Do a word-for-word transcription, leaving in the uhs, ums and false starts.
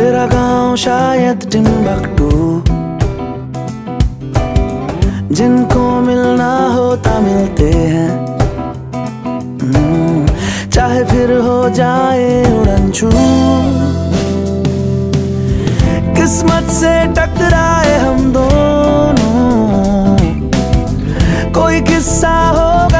तेरा गांव शायद टिम्बकटू, जिनको मिलना होता मिलते हैं, चाहे फिर हो जाए